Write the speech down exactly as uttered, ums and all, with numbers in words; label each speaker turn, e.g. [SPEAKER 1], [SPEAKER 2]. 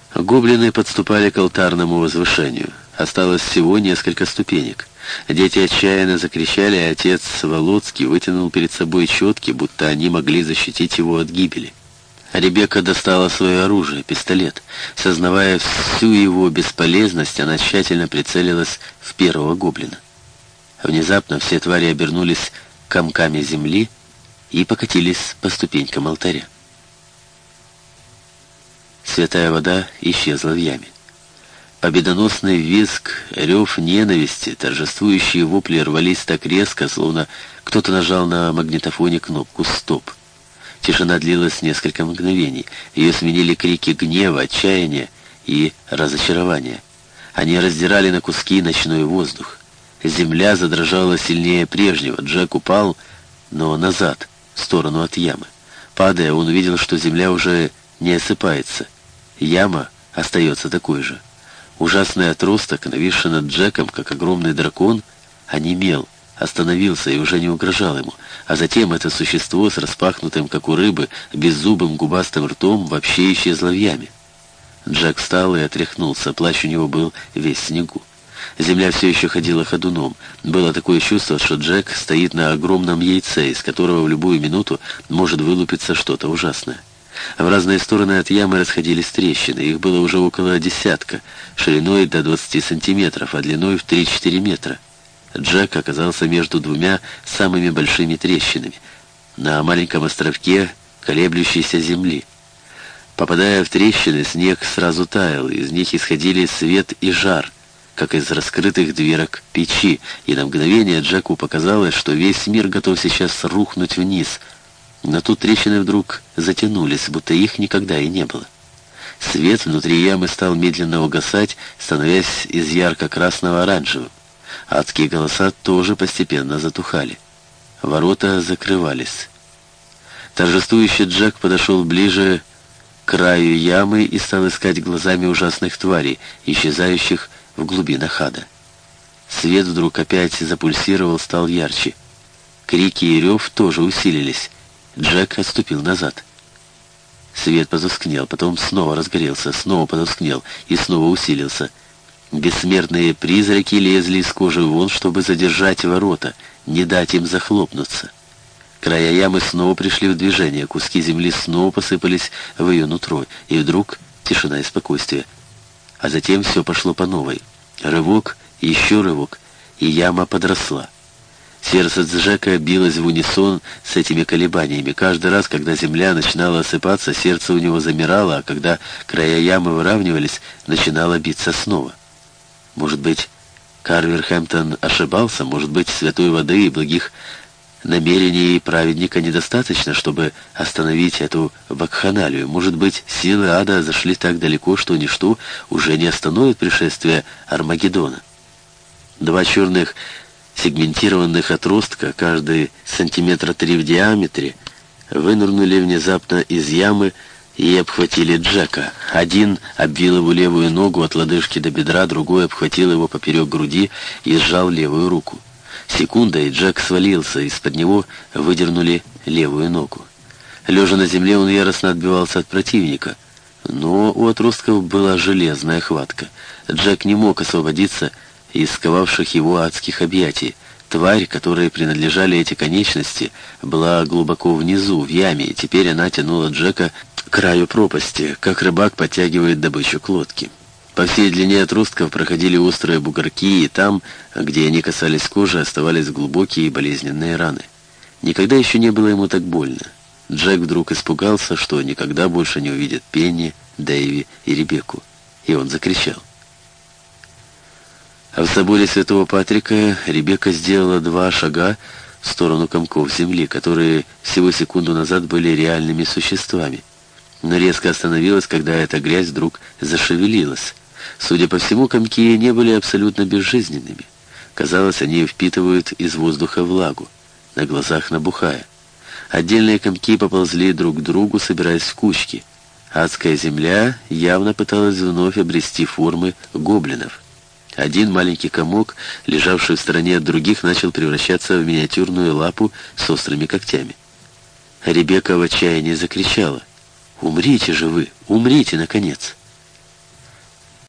[SPEAKER 1] Гоблины подступали к алтарному возвышению. Осталось всего несколько ступенек. Дети отчаянно закричали, а отец Володский вытянул перед собой четки, будто они могли защитить его от гибели. Ребекка достала свое оружие, пистолет. Сознавая всю его бесполезность, она тщательно прицелилась в первого гоблина. Внезапно все твари обернулись комками земли и покатились по ступенькам алтаря. Святая вода исчезла в яме. Победоносный визг, рев ненависти, торжествующие вопли рвались так резко, словно кто-то нажал на магнитофоне кнопку «Стоп». Тишина длилась несколько мгновений. Ее сменили крики гнева, отчаяния и разочарования. Они раздирали на куски ночной воздух. Земля задрожала сильнее прежнего. Джек упал, но назад, в сторону от ямы. Падая, он увидел, что земля уже не осыпается. Яма остается такой же. Ужасный отросток, нависший над Джеком, как огромный дракон, онемел, остановился и уже не угрожал ему. А затем это существо с распахнутым, как у рыбы, беззубым губастым ртом вообще исчезло в яме. Джек встал и отряхнулся, плащ у него был весь в снегу. Земля все еще ходила ходуном. Было такое чувство, что Джек стоит на огромном яйце, из которого в любую минуту может вылупиться что-то ужасное. В разные стороны от ямы расходились трещины. Их было уже около десятка, шириной до двадцати сантиметров, а длиной в три-четыре метра. Джек оказался между двумя самыми большими трещинами, на маленьком островке колеблющейся земли. Попадая в трещины, снег сразу таял, из них исходили свет и жар, как из раскрытых дверок печи, и на мгновение Джеку показалось, что весь мир готов сейчас рухнуть вниз. Но тут трещины вдруг затянулись, будто их никогда и не было. Свет внутри ямы стал медленно угасать, становясь из ярко-красного оранжевым. Адские голоса тоже постепенно затухали. Ворота закрывались. Торжествующий Джек подошел ближе к краю ямы и стал искать глазами ужасных тварей, исчезающих в глубинах ада. Свет вдруг опять запульсировал, стал ярче. Крики и рев тоже усилились. Джек отступил назад. Свет потускнел, потом снова разгорелся, снова потускнел и снова усилился. Бессмертные призраки лезли из кожи вон, чтобы задержать ворота, не дать им захлопнуться. Края ямы снова пришли в движение, куски земли снова посыпались в ее нутро, и вдруг тишина и спокойствие. А затем все пошло по новой. Рывок, еще рывок, и яма подросла. Сердце Джека билось в унисон с этими колебаниями. Каждый раз, когда земля начинала осыпаться, сердце у него замирало, а когда края ямы выравнивались, начинало биться снова. Может быть, Карвер Хэмптон ошибался, может быть, святой воды и благих намерений праведника недостаточно, чтобы остановить эту вакханалию. Может быть, силы ада зашли так далеко, что ничто уже не остановит пришествие Армагеддона. Два черных сегментированных отростка, каждый сантиметра три в диаметре, вынырнули внезапно из ямы и обхватили Джека. Один обвил его левую ногу от лодыжки до бедра, другой обхватил его поперек груди и сжал левую руку. Секунда, и Джек свалился, из-под него выдернули левую ногу. Лежа на земле, он яростно отбивался от противника, но у отростков была железная хватка. Джек не мог освободиться из сковавших его адских объятий. Тварь, которой принадлежали эти конечности, была глубоко внизу, в яме, и теперь она тянула Джека к краю пропасти, как рыбак подтягивает добычу к лодке. По всей длине отростков проходили острые бугорки, и там, где они касались кожи, оставались глубокие и болезненные раны. Никогда еще не было ему так больно. Джек вдруг испугался, что никогда больше не увидит Пенни, Дэйви и Ребекку, и он закричал. А в соборе Святого Патрика Ребекка сделала два шага в сторону комков земли, которые всего секунду назад были реальными существами, но резко остановилась, когда эта грязь вдруг зашевелилась. Судя по всему, комки не были абсолютно безжизненными. Казалось, они впитывают из воздуха влагу, на глазах набухая. Отдельные комки поползли друг к другу, собираясь в кучки. Адская земля явно пыталась вновь обрести формы гоблинов. Один маленький комок, лежавший в стороне от других, начал превращаться в миниатюрную лапу с острыми когтями. Ребекка в отчаянии закричала: «Умрите же вы! Умрите, наконец!»